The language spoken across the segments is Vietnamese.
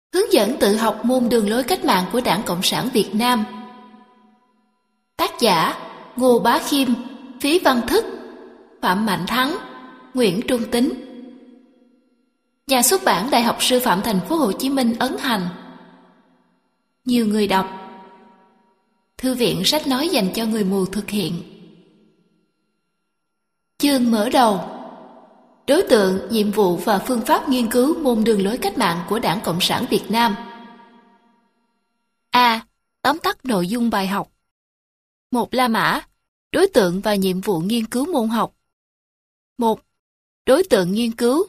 Hướng dẫn tự học môn đường lối cách mạng của Đảng Cộng sản Việt Nam. Tác giả Ngô Bá Khiêm, Phí Văn Thức, Phạm Mạnh Thắng, Nguyễn Trung Tính. Nhà xuất bản Đại học Sư phạm Thành phố Hồ Chí Minh ấn hành. Nhiều người đọc. Thư viện sách nói dành cho người mù thực hiện. Chương mở đầu. Đối tượng, nhiệm vụ và phương pháp nghiên cứu môn đường lối cách mạng của Đảng Cộng sản Việt Nam. A. Tóm tắt nội dung bài học. 1. La mã. Đối tượng và nhiệm vụ nghiên cứu môn học. 1. Đối tượng nghiên cứu.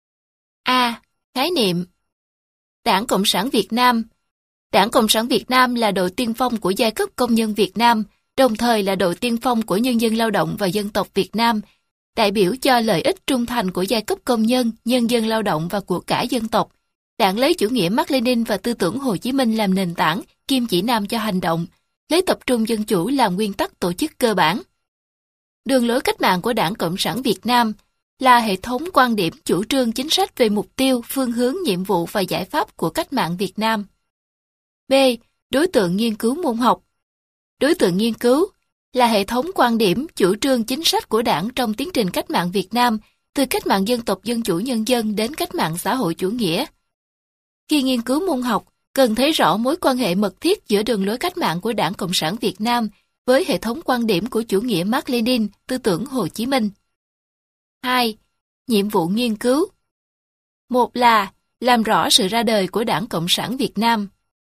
A. Khái niệm. Đảng Cộng sản Việt Nam. Đảng Cộng sản Việt Nam là đội tiên phong của giai cấp công nhân Việt Nam, đồng thời là đội tiên phong của nhân dân lao động và dân tộc Việt Nam, đại biểu cho lợi ích trung thành của giai cấp công nhân, nhân dân lao động và của cả dân tộc. Đảng lấy chủ nghĩa Mác Lênin và tư tưởng Hồ Chí Minh làm nền tảng, kim chỉ nam cho hành động, lấy tập trung dân chủ làm nguyên tắc tổ chức cơ bản. Đường lối cách mạng của Đảng Cộng sản Việt Nam là hệ thống quan điểm, chủ trương, chính sách về mục tiêu, phương hướng, nhiệm vụ và giải pháp của cách mạng Việt Nam. B. Đối tượng nghiên cứu môn học. Đối tượng nghiên cứu là hệ thống quan điểm, chủ trương, chính sách của Đảng trong tiến trình cách mạng Việt Nam, từ cách mạng dân tộc dân chủ nhân dân đến cách mạng xã hội chủ nghĩa. Khi nghiên cứu môn học, cần thấy rõ mối quan hệ mật thiết giữa đường lối cách mạng của Đảng Cộng sản Việt Nam với hệ thống quan điểm của chủ nghĩa Mác Lênin, tư tưởng Hồ Chí Minh. 2. Nhiệm vụ nghiên cứu. 1 là làm rõ sự ra đời của Đảng Cộng sản Việt Nam.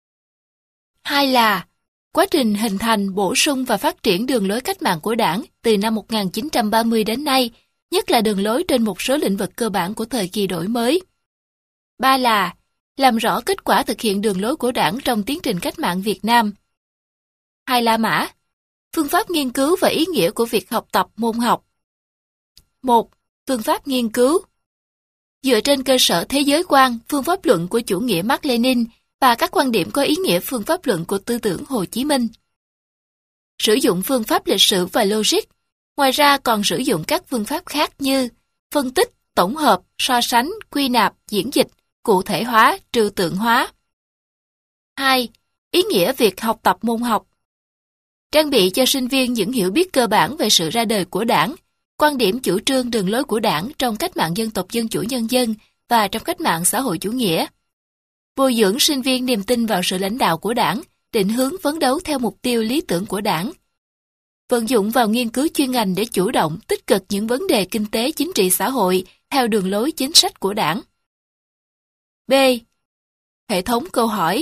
2 là quá trình hình thành, bổ sung và phát triển đường lối cách mạng của Đảng từ năm 1930 đến nay, nhất là đường lối trên một số lĩnh vực cơ bản của thời kỳ đổi mới. 3 là làm rõ kết quả thực hiện đường lối của Đảng trong tiến trình cách mạng Việt Nam. 2 La mã. Phương pháp nghiên cứu và ý nghĩa của việc học tập môn học. 1. Phương pháp nghiên cứu. Dựa trên cơ sở thế giới quan, phương pháp luận của chủ nghĩa Mác Lênin và các quan điểm có ý nghĩa phương pháp luận của tư tưởng Hồ Chí Minh. Sử dụng phương pháp lịch sử và logic. Ngoài ra còn sử dụng các phương pháp khác như phân tích, tổng hợp, so sánh, quy nạp, diễn dịch, cụ thể hóa, trừu tượng hóa. 2. Ý nghĩa việc học tập môn học. Trang bị cho sinh viên những hiểu biết cơ bản về sự ra đời của Đảng, quan điểm chủ trương đường lối của Đảng trong cách mạng dân tộc dân chủ nhân dân và trong cách mạng xã hội chủ nghĩa. Bồi dưỡng sinh viên niềm tin vào sự lãnh đạo của Đảng, định hướng phấn đấu theo mục tiêu lý tưởng của Đảng. Vận dụng vào nghiên cứu chuyên ngành để chủ động, tích cực những vấn đề kinh tế, chính trị, xã hội theo đường lối chính sách của Đảng. B. Hệ thống câu hỏi.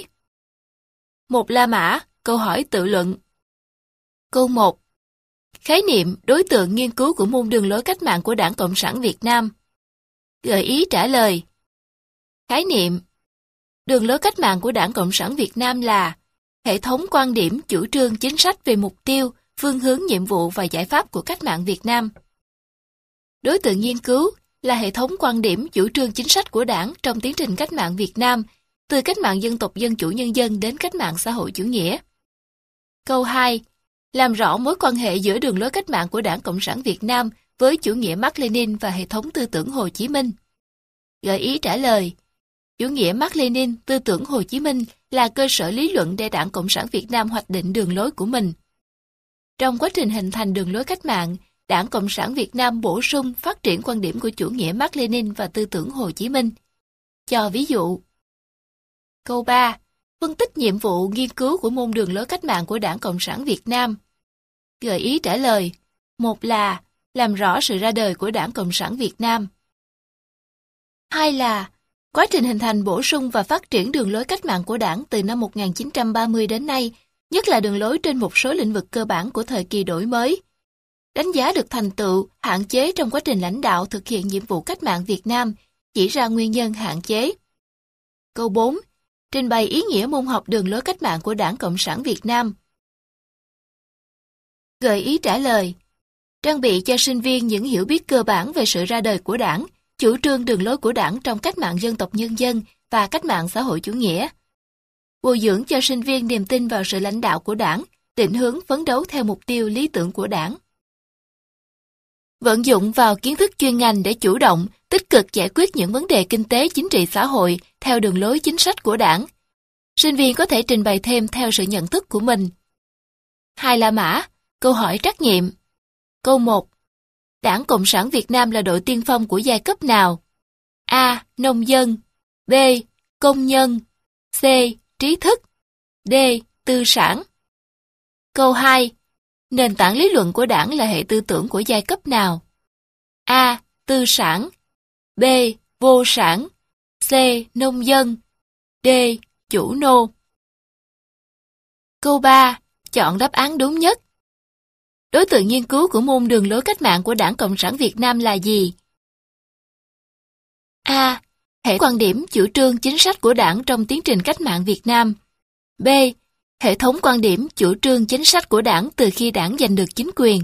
1 La mã, câu hỏi tự luận. Câu 1. Khái niệm, đối tượng nghiên cứu của môn đường lối cách mạng của Đảng Cộng sản Việt Nam. Gợi ý trả lời. Khái niệm. Đường lối cách mạng của Đảng Cộng sản Việt Nam là hệ thống quan điểm, chủ trương, chính sách về mục tiêu, phương hướng, nhiệm vụ và giải pháp của cách mạng Việt Nam. Đối tượng nghiên cứu là hệ thống quan điểm, chủ trương, chính sách của Đảng trong tiến trình cách mạng Việt Nam, từ cách mạng dân tộc dân chủ nhân dân đến cách mạng xã hội chủ nghĩa. Câu 2. Làm rõ mối quan hệ giữa đường lối cách mạng của Đảng Cộng sản Việt Nam với chủ nghĩa Mác Lênin và hệ thống tư tưởng Hồ Chí Minh. Gợi ý trả lời. Chủ nghĩa Mác Lênin, tư tưởng Hồ Chí Minh là cơ sở lý luận để Đảng Cộng sản Việt Nam hoạch định đường lối của mình. Trong quá trình hình thành đường lối cách mạng, Đảng Cộng sản Việt Nam bổ sung, phát triển quan điểm của chủ nghĩa Mác Lênin và tư tưởng Hồ Chí Minh. Cho ví dụ. Câu 3. Phân tích nhiệm vụ nghiên cứu của môn đường lối cách mạng của Đảng Cộng sản Việt Nam. Gợi ý trả lời. 1 là làm rõ sự ra đời của Đảng Cộng sản Việt Nam. 2 là quá trình hình thành, bổ sung và phát triển đường lối cách mạng của Đảng từ năm 1930 đến nay, nhất là đường lối trên một số lĩnh vực cơ bản của thời kỳ đổi mới. Đánh giá được thành tựu, hạn chế trong quá trình lãnh đạo thực hiện nhiệm vụ cách mạng Việt Nam, chỉ ra nguyên nhân hạn chế. Câu 4. Trình bày ý nghĩa môn học đường lối cách mạng của Đảng Cộng sản Việt Nam. Gợi ý trả lời. Trang bị cho sinh viên những hiểu biết cơ bản về sự ra đời của Đảng, chủ trương đường lối của Đảng trong cách mạng dân tộc nhân dân và cách mạng xã hội chủ nghĩa. Bồi dưỡng cho sinh viên niềm tin vào sự lãnh đạo của Đảng, định hướng phấn đấu theo mục tiêu lý tưởng của Đảng. Vận dụng vào kiến thức chuyên ngành để chủ động, tích tích cực giải quyết những vấn đề kinh tế chính trị xã hội theo đường lối chính sách của đảng. Sinh viên có thể trình bày thêm theo sự nhận thức của mình. 2 La Mã, câu hỏi trắc nghiệm. Câu 1. Đảng Cộng sản Việt Nam là đội tiên phong của giai cấp nào? A. Nông dân. B. Công nhân. C. Trí thức. D. Tư sản. Câu 2. Nền tảng lý luận của đảng là hệ tư tưởng của giai cấp nào? A. Tư sản. B. Vô sản. C. Nông dân. D. Chủ nô. Câu 3. Chọn đáp án đúng nhất. Đối tượng nghiên cứu của môn đường lối cách mạng của Đảng Cộng sản Việt Nam là gì? A. Hệ quan điểm, chủ trương, chính sách của đảng trong tiến trình cách mạng Việt Nam. B. Hệ thống quan điểm, chủ trương, chính sách của đảng từ khi đảng giành được chính quyền.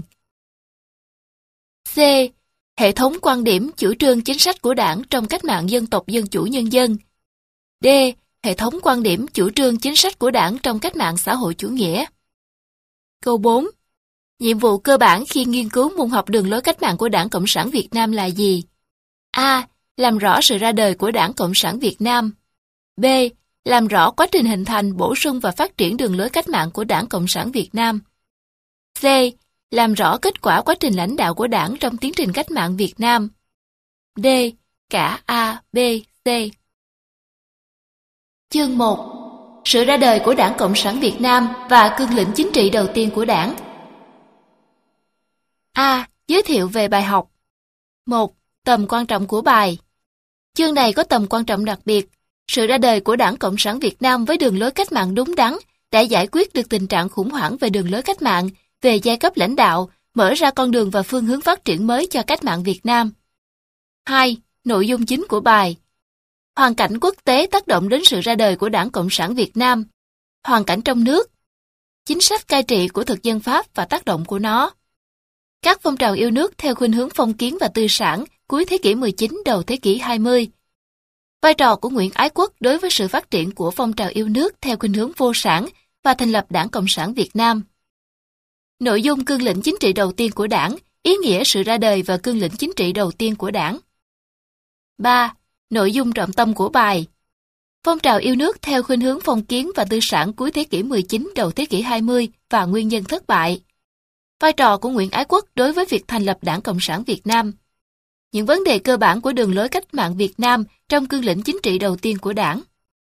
C. Hệ thống quan điểm, chủ trương, chính sách của đảng trong cách mạng dân tộc dân chủ nhân dân. D. Hệ thống quan điểm, chủ trương, chính sách của đảng trong cách mạng xã hội chủ nghĩa. Câu 4. Nhiệm vụ cơ bản khi nghiên cứu môn học đường lối cách mạng của Đảng Cộng sản Việt Nam là gì? A. Làm rõ sự ra đời của Đảng Cộng sản Việt Nam. B. Làm rõ quá trình hình thành, bổ sung và phát triển đường lối cách mạng của Đảng Cộng sản Việt Nam. C. Làm rõ kết quả quá trình lãnh đạo của đảng trong tiến trình cách mạng Việt Nam. D. Cả A, B, C. Chương 1. Sự ra đời của Đảng Cộng sản Việt Nam và cương lĩnh chính trị đầu tiên của đảng. A. Giới thiệu về bài học. 1. Tầm quan trọng của bài. Chương này có tầm quan trọng đặc biệt. Sự ra đời của Đảng Cộng sản Việt Nam với đường lối cách mạng đúng đắn đã giải quyết được tình trạng khủng hoảng về đường lối cách mạng, về giai cấp lãnh đạo, mở ra con đường và phương hướng phát triển mới cho cách mạng Việt Nam. 2. Nội dung chính của bài. Hoàn cảnh quốc tế tác động đến sự ra đời của Đảng Cộng sản Việt Nam. Hoàn cảnh trong nước. Chính sách cai trị của thực dân Pháp và tác động của nó. Các phong trào yêu nước theo khuynh hướng phong kiến và tư sản cuối thế kỷ 19 đầu thế kỷ 20. Vai trò của Nguyễn Ái Quốc đối với sự phát triển của phong trào yêu nước theo khuynh hướng vô sản và thành lập Đảng Cộng sản Việt Nam. Nội dung cương lĩnh chính trị đầu tiên của đảng, ý nghĩa sự ra đời và cương lĩnh chính trị đầu tiên của đảng. 3. Nội dung trọng tâm của bài. Phong trào yêu nước theo khuynh hướng phong kiến và tư sản cuối thế kỷ 19 đầu thế kỷ 20 và nguyên nhân thất bại. Vai trò của Nguyễn Ái Quốc đối với việc thành lập Đảng Cộng sản Việt Nam. Những vấn đề cơ bản của đường lối cách mạng Việt Nam trong cương lĩnh chính trị đầu tiên của đảng.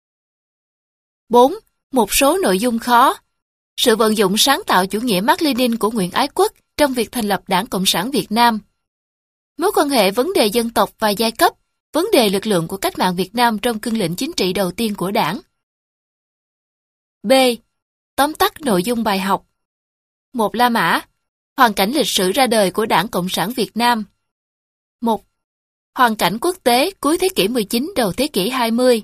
4. Một số nội dung khó. Sự vận dụng sáng tạo chủ nghĩa Mác-Lênin của Nguyễn Ái Quốc trong việc thành lập Đảng Cộng sản Việt Nam. Mối quan hệ vấn đề dân tộc và giai cấp, vấn đề lực lượng của cách mạng Việt Nam trong cương lĩnh chính trị đầu tiên của đảng. B. Tóm tắt nội dung bài học. 1. La Mã. Hoàn cảnh lịch sử ra đời của Đảng Cộng sản Việt Nam. 1. Hoàn cảnh quốc tế cuối thế kỷ 19 đầu thế kỷ 20.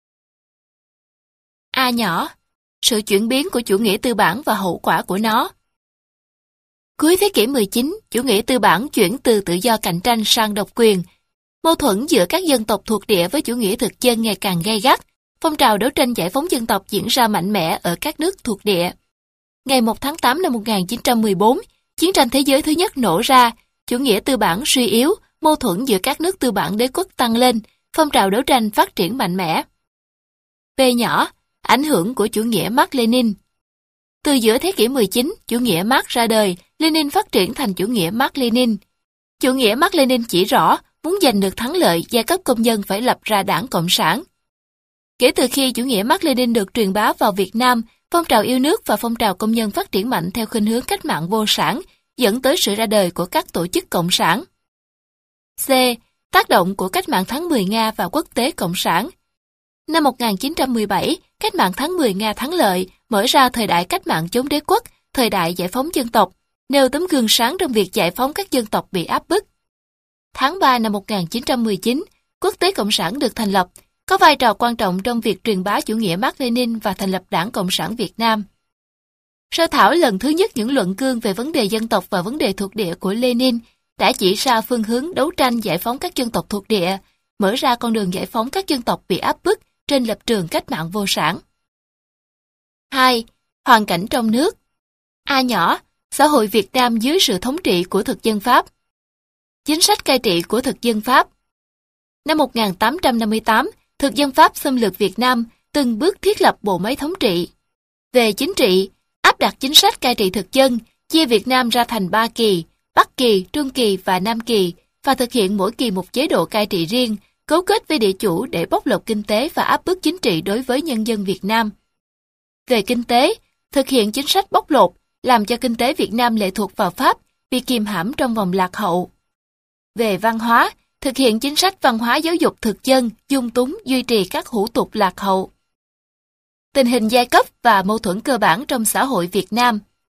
A nhỏ. Sự chuyển biến của chủ nghĩa tư bản và hậu quả của nó. Cuối thế kỷ 19, chủ nghĩa tư bản chuyển từ tự do cạnh tranh sang độc quyền. Mâu thuẫn giữa các dân tộc thuộc địa với chủ nghĩa thực dân ngày càng gay gắt. Phong trào đấu tranh giải phóng dân tộc diễn ra mạnh mẽ ở các nước thuộc địa. Ngày 1 tháng 8 năm 1914, chiến tranh thế giới thứ nhất nổ ra, chủ nghĩa tư bản suy yếu, mâu thuẫn giữa các nước tư bản đế quốc tăng lên, phong trào đấu tranh phát triển mạnh mẽ. B nhỏ. Ảnh hưởng của chủ nghĩa Mác-Lênin. Từ giữa thế kỷ 19, chủ nghĩa Mác ra đời, Lenin phát triển thành chủ nghĩa Mác-Lênin. Chủ nghĩa Mác-Lênin chỉ rõ, muốn giành được thắng lợi, giai cấp công nhân phải lập ra Đảng Cộng sản. Kể từ khi chủ nghĩa Mác-Lênin được truyền bá vào Việt Nam, phong trào yêu nước và phong trào công nhân phát triển mạnh theo khuynh hướng cách mạng vô sản, dẫn tới sự ra đời của các tổ chức cộng sản. C. Tác động của cách mạng tháng 10 Nga và quốc tế cộng sản. Năm 1917, cách mạng tháng 10 Nga thắng lợi, mở ra thời đại cách mạng chống đế quốc, thời đại giải phóng dân tộc, nêu tấm gương sáng trong việc giải phóng các dân tộc bị áp bức. Tháng 3 năm 1919, Quốc tế Cộng sản được thành lập, có vai trò quan trọng trong việc truyền bá chủ nghĩa Mác-Lênin và thành lập Đảng Cộng sản Việt Nam. Sơ thảo lần thứ nhất những luận cương về vấn đề dân tộc và vấn đề thuộc địa của Lenin đã chỉ ra phương hướng đấu tranh giải phóng các dân tộc thuộc địa, mở ra con đường giải phóng các dân tộc bị áp bức trên lập trường cách mạng vô sản. 2. Hoàn cảnh trong nước. A nhỏ. Xã hội Việt Nam dưới sự thống trị của thực dân Pháp. Chính sách cai trị của thực dân Pháp. Năm 1858, thực dân Pháp xâm lược Việt Nam, từng bước thiết lập bộ máy thống trị. Về chính trị, áp đặt chính sách cai trị thực dân, chia Việt Nam ra thành 3 kỳ, Bắc kỳ, Trung kỳ và Nam kỳ, và thực hiện mỗi kỳ một chế độ cai trị riêng, cấu kết với địa chủ để bóc lột kinh tế và áp bức chính trị đối với nhân dân Việt Nam. Về kinh tế, thực hiện chính sách bóc lột, làm cho kinh tế Việt Nam lệ thuộc vào Pháp, bị kìm hãm trong vòng lạc hậu. Về văn hóa, thực hiện chính sách văn hóa giáo dục thực dân, dung túng, duy trì các hủ tục lạc hậu. Tình hình giai cấp và mâu thuẫn cơ bản trong xã hội Việt Nam.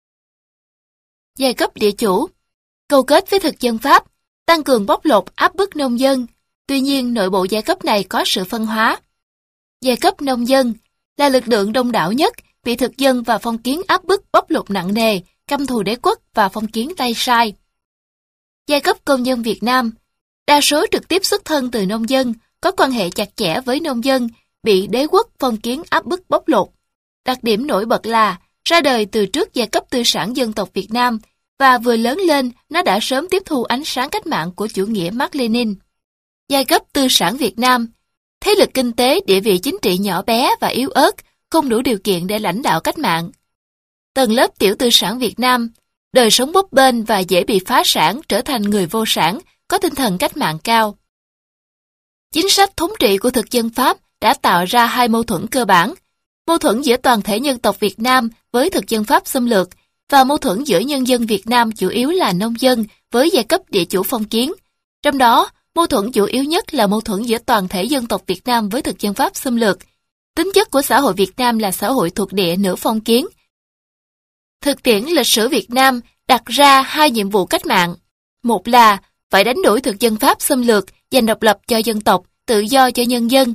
Giai cấp địa chủ, câu kết với thực dân Pháp, tăng cường bóc lột áp bức nông dân, tuy nhiên nội bộ giai cấp này có sự phân hóa. Giai cấp nông dân là lực lượng đông đảo nhất, bị thực dân và phong kiến áp bức bóc lột nặng nề, căm thù đế quốc và phong kiến tay sai. Giai cấp công nhân Việt Nam, đa số trực tiếp xuất thân từ nông dân, có quan hệ chặt chẽ với nông dân, bị đế quốc phong kiến áp bức bóc lột. Đặc điểm nổi bật là ra đời từ trước giai cấp tư sản dân tộc Việt Nam, và vừa lớn lên nó đã sớm tiếp thu ánh sáng cách mạng của chủ nghĩa Mác Lênin. Giai cấp tư sản Việt Nam, thế lực kinh tế, địa vị chính trị nhỏ bé và yếu ớt, không đủ điều kiện để lãnh đạo cách mạng. Tầng lớp tiểu tư sản Việt Nam, đời sống bấp bênh và dễ bị phá sản, trở thành người vô sản, có tinh thần cách mạng cao. Chính sách thống trị của thực dân Pháp đã tạo ra hai mâu thuẫn cơ bản: mâu thuẫn giữa toàn thể nhân tộc Việt Nam với thực dân Pháp xâm lược, và mâu thuẫn giữa nhân dân Việt Nam chủ yếu là nông dân với giai cấp địa chủ phong kiến. Trong đó, mâu thuẫn chủ yếu nhất là mâu thuẫn giữa toàn thể dân tộc Việt Nam với thực dân Pháp xâm lược. Tính chất của xã hội Việt Nam là xã hội thuộc địa nửa phong kiến. Thực tiễn lịch sử Việt Nam đặt ra hai nhiệm vụ cách mạng. Một là phải đánh đuổi thực dân Pháp xâm lược, giành độc lập cho dân tộc, tự do cho nhân dân.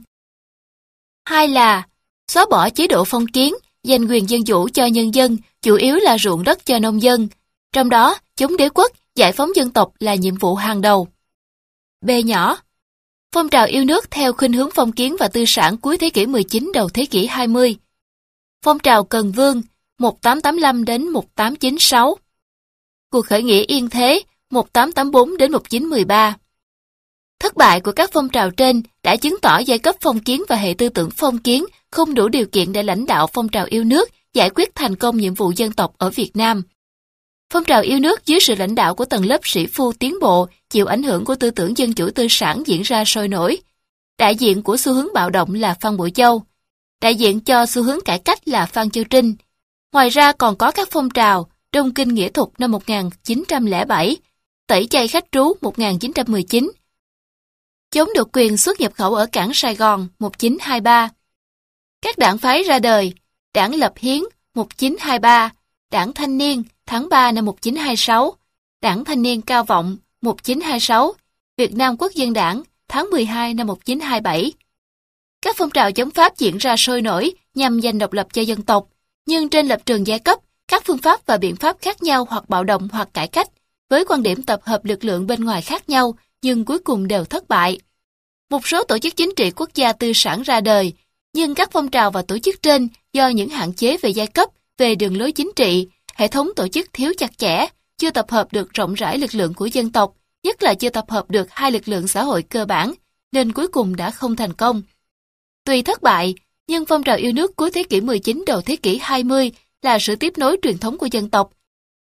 Hai là xóa bỏ chế độ phong kiến, giành quyền dân chủ cho nhân dân, chủ yếu là ruộng đất cho nông dân. Trong đó, chống đế quốc, giải phóng dân tộc là nhiệm vụ hàng đầu. B nhỏ. Phong trào yêu nước theo khuynh hướng phong kiến và tư sản cuối thế kỷ 19 đầu thế kỷ 20. Phong trào Cần Vương 1885 đến 1896. Cuộc khởi nghĩa Yên Thế 1884 đến 1913. Thất bại của các phong trào trên đã chứng tỏ giai cấp phong kiến và hệ tư tưởng phong kiến không đủ điều kiện để lãnh đạo phong trào yêu nước, giải quyết thành công nhiệm vụ dân tộc ở Việt Nam. Phong trào yêu nước dưới sự lãnh đạo của tầng lớp sĩ phu tiến bộ, chịu ảnh hưởng của tư tưởng dân chủ tư sản diễn ra sôi nổi. Đại diện của xu hướng bạo động là Phan Bội Châu. Đại diện cho xu hướng cải cách là Phan Châu Trinh. Ngoài ra còn có các phong trào Đông Kinh Nghĩa Thục năm 1907, Tẩy chay khách trú 1919, chống độc quyền xuất nhập khẩu ở cảng Sài Gòn 1923. Các đảng phái ra đời: Đảng Lập Hiến 1923, Đảng Thanh niên tháng 3 năm 1926, Đảng Thanh niên Cao Vọng 1926, Việt Nam Quốc dân Đảng tháng 12 năm 1927. Các phong trào chống Pháp diễn ra sôi nổi nhằm giành độc lập cho dân tộc, nhưng trên lập trường giai cấp, các phương pháp và biện pháp khác nhau, hoặc bạo động hoặc cải cách, với quan điểm tập hợp lực lượng bên ngoài khác nhau, nhưng cuối cùng đều thất bại. Một số tổ chức chính trị quốc gia tư sản ra đời, nhưng các phong trào và tổ chức trên do những hạn chế về giai cấp, về đường lối chính trị, hệ thống tổ chức thiếu chặt chẽ, chưa tập hợp được rộng rãi lực lượng của dân tộc, nhất là chưa tập hợp được hai lực lượng xã hội cơ bản, nên cuối cùng đã không thành công. Tuy thất bại, nhưng phong trào yêu nước cuối thế kỷ 19 đầu thế kỷ 20 là sự tiếp nối truyền thống của dân tộc,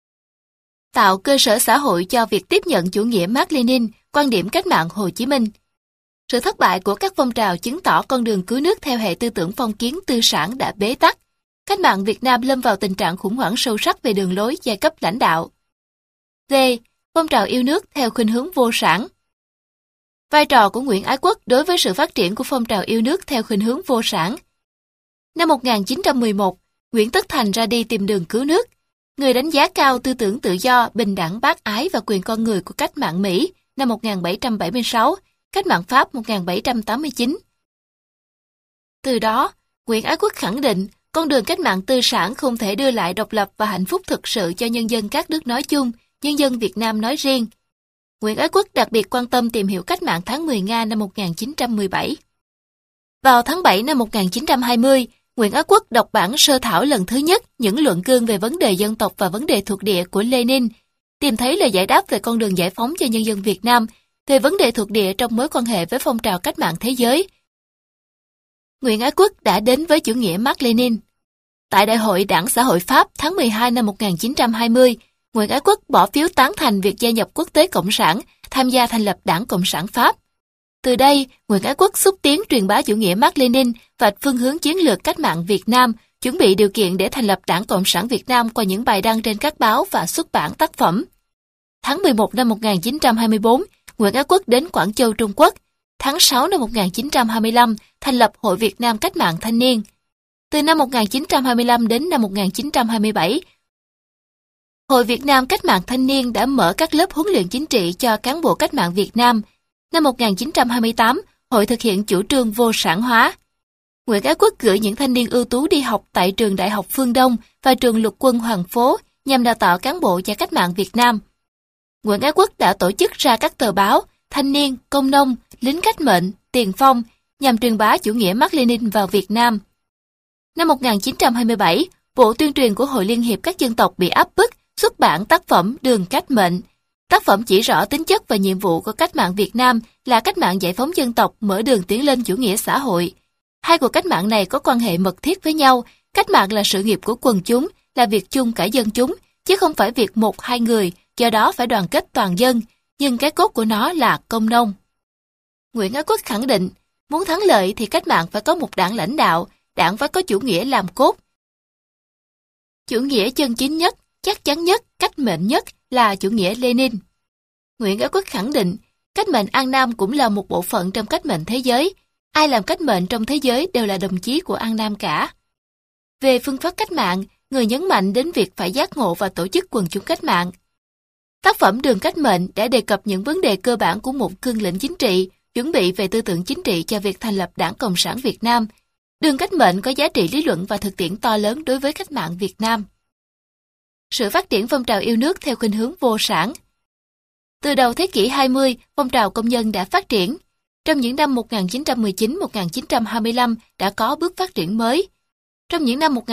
tạo cơ sở xã hội cho việc tiếp nhận chủ nghĩa Mác Lênin, quan điểm cách mạng Hồ Chí Minh. Sự thất bại của các phong trào chứng tỏ con đường cứu nước theo hệ tư tưởng phong kiến tư sản đã bế tắc. Cách mạng Việt Nam lâm vào tình trạng khủng hoảng sâu sắc về đường lối giai cấp lãnh đạo. D. Phong trào yêu nước theo khuynh hướng vô sản. Vai trò của Nguyễn Ái Quốc đối với sự phát triển của phong trào yêu nước theo khuynh hướng vô sản. Năm 1911, Nguyễn Tất Thành ra đi tìm đường cứu nước. Người đánh giá cao tư tưởng tự do, bình đẳng, bác ái và quyền con người của cách mạng Mỹ năm 1776, cách mạng Pháp 1789. Từ đó, Nguyễn Ái Quốc khẳng định con đường cách mạng tư sản không thể đưa lại độc lập và hạnh phúc thực sự cho nhân dân các nước nói chung, nhân dân Việt Nam nói riêng. Nguyễn Ái Quốc đặc biệt quan tâm tìm hiểu cách mạng tháng 10 Nga năm 1917. Vào tháng 7 năm 1920, Nguyễn Ái Quốc đọc bản sơ thảo lần thứ nhất những luận cương về vấn đề dân tộc và vấn đề thuộc địa của Lenin, tìm thấy lời giải đáp về con đường giải phóng cho nhân dân Việt Nam về vấn đề thuộc địa trong mối quan hệ với phong trào cách mạng thế giới. Nguyễn Ái Quốc đã đến với chủ nghĩa Mác Lênin. Tại Đại hội Đảng Xã hội Pháp tháng 12 năm 1920, Nguyễn Ái Quốc bỏ phiếu tán thành việc gia nhập Quốc tế Cộng sản, tham gia thành lập Đảng Cộng sản Pháp. Từ đây, Nguyễn Ái Quốc xúc tiến truyền bá chủ nghĩa Mác Lênin và phương hướng chiến lược cách mạng Việt Nam, chuẩn bị điều kiện để thành lập Đảng Cộng sản Việt Nam qua những bài đăng trên các báo và xuất bản tác phẩm. Tháng 11 năm 1924, Nguyễn Ái Quốc đến Quảng Châu, Trung Quốc. Tháng 6 năm 1925, thành lập Hội Việt Nam Cách mạng Thanh niên. Từ năm 1925 đến năm 1927, Hội Việt Nam Cách mạng Thanh niên đã mở các lớp huấn luyện chính trị cho cán bộ cách mạng Việt Nam. Năm 1928, Hội thực hiện chủ trương vô sản hóa. Nguyễn Ái Quốc gửi những thanh niên ưu tú đi học tại trường Đại học Phương Đông và trường Lục quân Hoàng Phố nhằm đào tạo cán bộ cho cách mạng Việt Nam. Nguyễn Ái Quốc đã tổ chức ra các tờ báo Thanh niên, Công nông, Lính cách mệnh, Tiền phong nhằm truyền bá chủ nghĩa Mác Lênin vào Việt Nam. Năm 1927, Bộ Tuyên truyền của Hội Liên hiệp các dân tộc bị áp bức, xuất bản tác phẩm Đường cách mệnh. Tác phẩm chỉ rõ tính chất và nhiệm vụ của cách mạng Việt Nam là cách mạng giải phóng dân tộc, mở đường tiến lên chủ nghĩa xã hội. Hai cuộc cách mạng này có quan hệ mật thiết với nhau. Cách mạng là sự nghiệp của quần chúng, là việc chung cả dân chúng, chứ không phải việc một hai người, do đó phải đoàn kết toàn dân, nhưng cái cốt của nó là công nông. Nguyễn Ái Quốc khẳng định, muốn thắng lợi thì cách mạng phải có một đảng lãnh đạo, đảng phải có chủ nghĩa làm cốt. Chủ nghĩa chân chính nhất, chắc chắn nhất, cách mệnh nhất là chủ nghĩa Lenin. Nguyễn Ái Quốc khẳng định, cách mệnh An Nam cũng là một bộ phận trong cách mệnh thế giới. Ai làm cách mệnh trong thế giới đều là đồng chí của An Nam cả. Về phương pháp cách mạng, người nhấn mạnh đến việc phải giác ngộ và tổ chức quần chúng cách mạng. Tác phẩm Đường cách mệnh đã đề cập những vấn đề cơ bản của một cương lĩnh chính trị, chuẩn bị về tư tưởng chính trị cho việc thành lập Đảng Cộng sản Việt Nam. Đường cách mệnh có giá trị lý luận và thực tiễn to lớn đối với cách mạng Việt Nam. Sự phát triển phong trào yêu nước theo khuynh hướng vô sản. Từ đầu thế kỷ 20, phong trào công nhân đã phát triển. Trong những năm 1919-1925 đã có bước phát triển mới. Trong những năm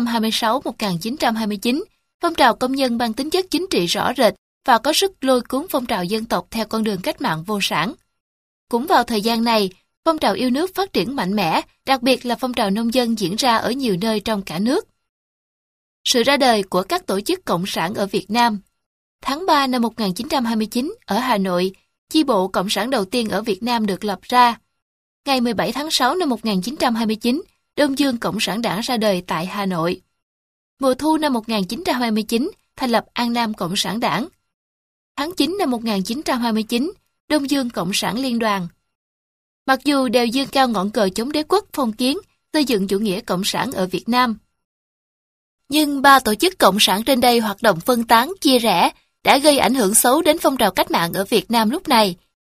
1926-1929, phong trào công nhân mang tính chất chính trị rõ rệt và có sức lôi cuốn phong trào dân tộc theo con đường cách mạng vô sản. Cũng vào thời gian này, phong trào yêu nước phát triển mạnh mẽ, đặc biệt là phong trào nông dân diễn ra ở nhiều nơi trong cả nước. Sự ra đời của các tổ chức cộng sản ở Việt Nam. Tháng 3 năm 1929, ở Hà Nội, chi bộ cộng sản đầu tiên ở Việt Nam được lập ra. Ngày 17 tháng 6 năm 1929, Đông Dương Cộng sản Đảng ra đời tại Hà Nội. Mùa thu năm 1929, thành lập An Nam Cộng sản Đảng. Tháng 9 năm 1929, Đông Dương Cộng sản Liên đoàn. Mặc dù đều dương cao ngọn cờ chống đế quốc phong kiến, xây dựng chủ nghĩa cộng sản ở Việt Nam, nhưng ba tổ chức cộng sản trên đây hoạt động phân tán, chia rẽ, đã gây ảnh hưởng xấu đến phong trào cách mạng ở Việt Nam lúc này.